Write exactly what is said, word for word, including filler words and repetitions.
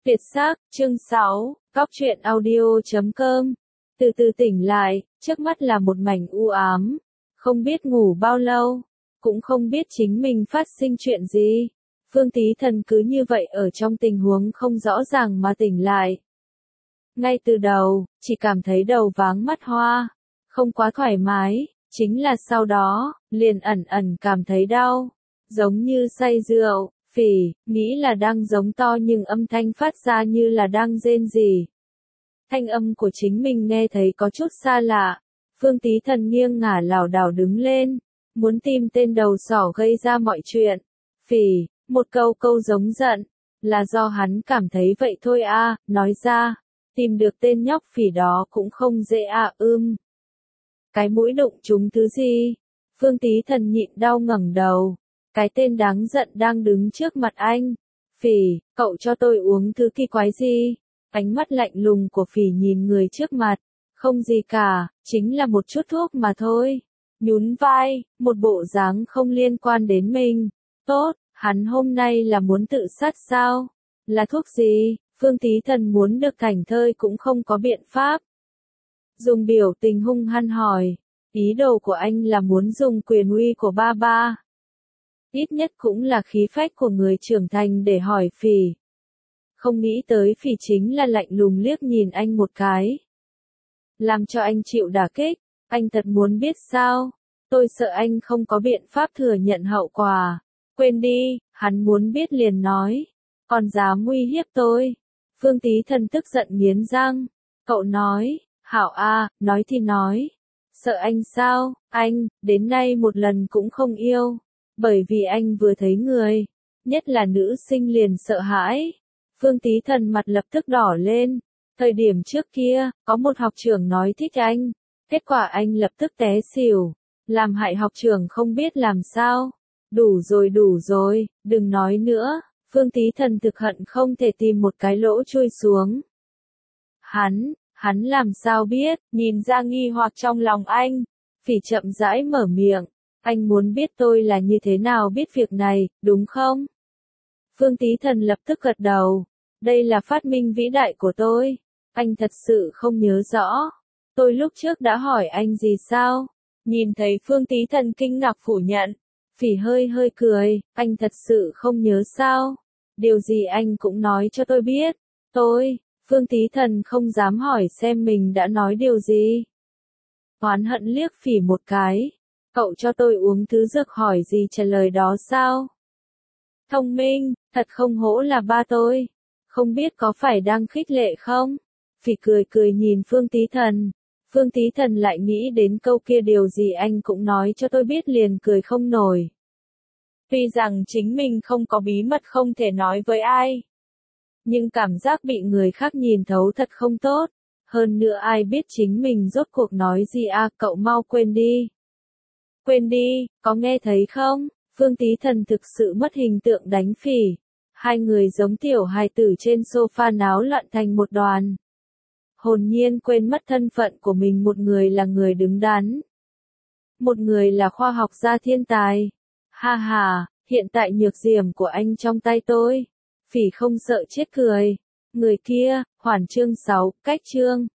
Việt Sắc, chương sáu, Góc truyện audio chấm com. Từ từ tỉnh lại, trước mắt là một mảnh u ám, không biết ngủ bao lâu, cũng không biết chính mình phát sinh chuyện gì. Phương Tí Thần cứ như vậy ở trong tình huống không rõ ràng mà tỉnh lại. Ngay từ đầu, chỉ cảm thấy đầu váng mắt hoa, không quá thoải mái, chính là sau đó, liền ẩn ẩn cảm thấy đau, giống như say rượu. Phỉ, nghĩ là đang giống to nhưng âm thanh phát ra như là đang rên rỉ. Thanh âm của chính mình nghe thấy có chút xa lạ. Phương Tí Thần nghiêng ngả lảo đảo đứng lên, muốn tìm tên đầu sỏ gây ra mọi chuyện. Phỉ, một câu câu giống giận, là do hắn cảm thấy vậy thôi a, nói ra, tìm được tên nhóc phỉ đó cũng không dễ à ưm. Cái mũi đụng trúng thứ gì? Phương Tí Thần nhịn đau ngẩng đầu. Cái tên đáng giận đang đứng trước mặt anh. Phỉ, cậu cho tôi uống thứ kỳ quái gì? Ánh mắt lạnh lùng của Phỉ nhìn người trước mặt. Không gì cả, chính là một chút thuốc mà thôi. Nhún vai, một bộ dáng không liên quan đến mình. Tốt, hắn hôm nay là muốn tự sát sao? Là thuốc gì? Phương Tí Thần muốn được thảnh thơi cũng không có biện pháp. Dùng biểu tình hung hăng hỏi. Ý đồ của anh là muốn dùng quyền uy của ba ba. Ít nhất cũng là khí phách của người trưởng thành để hỏi Phỉ. Không nghĩ tới Phỉ chính là lạnh lùng liếc nhìn anh một cái. Làm cho anh chịu đả kích, anh thật muốn biết sao? Tôi sợ anh không có biện pháp thừa nhận hậu quả. Quên đi, hắn muốn biết liền nói. Còn dám uy hiếp tôi. Phương Tí Thần tức giận nghiến răng. Cậu nói, hảo a, nói thì nói. Sợ anh sao, anh, đến nay một lần cũng không yêu. Bởi vì anh vừa thấy người, nhất là nữ sinh liền sợ hãi. Phương Tí Thần mặt lập tức đỏ lên. Thời điểm trước kia, có một học trưởng nói thích anh. Kết quả anh lập tức té xỉu. Làm hại học trưởng không biết làm sao. Đủ rồi đủ rồi, đừng nói nữa. Phương Tí Thần thực hận không thể tìm một cái lỗ chui xuống. Hắn, hắn làm sao biết, nhìn ra nghi hoặc trong lòng anh. Phỉ chậm rãi mở miệng. Anh muốn biết tôi là như thế nào biết việc này, đúng không? Phương Tí Thần lập tức gật đầu. Đây là phát minh vĩ đại của tôi. Anh thật sự không nhớ rõ. Tôi lúc trước đã hỏi anh gì sao? Nhìn thấy Phương Tí Thần kinh ngạc phủ nhận. Phỉ hơi hơi cười. Anh thật sự không nhớ sao? Điều gì anh cũng nói cho tôi biết. Tôi, Phương Tí Thần không dám hỏi xem mình đã nói điều gì. Oán hận liếc Phỉ một cái. Cậu cho tôi uống thứ dược hỏi gì trả lời đó sao? Thông minh, thật không hổ là ba tôi. Không biết có phải đang khích lệ không? Phỉ cười cười nhìn Phương Tí Thần. Phương Tí Thần lại nghĩ đến câu kia điều gì anh cũng nói cho tôi biết liền cười không nổi. Tuy rằng chính mình không có bí mật không thể nói với ai. Nhưng cảm giác bị người khác nhìn thấu thật không tốt. Hơn nữa ai biết chính mình rốt cuộc nói gì à, cậu mau quên đi. Quên đi, có nghe thấy không? Phương Tí Thần thực sự mất hình tượng đánh Phỉ. Hai người giống tiểu hài tử trên sofa náo loạn thành một đoàn. Hồn nhiên quên mất thân phận của mình, một người là người đứng đắn. Một người là khoa học gia thiên tài. Ha ha, hiện tại nhược điểm của anh trong tay tôi. Phỉ không sợ chết cười. Người kia, Hoàn chương sáu, cách chương.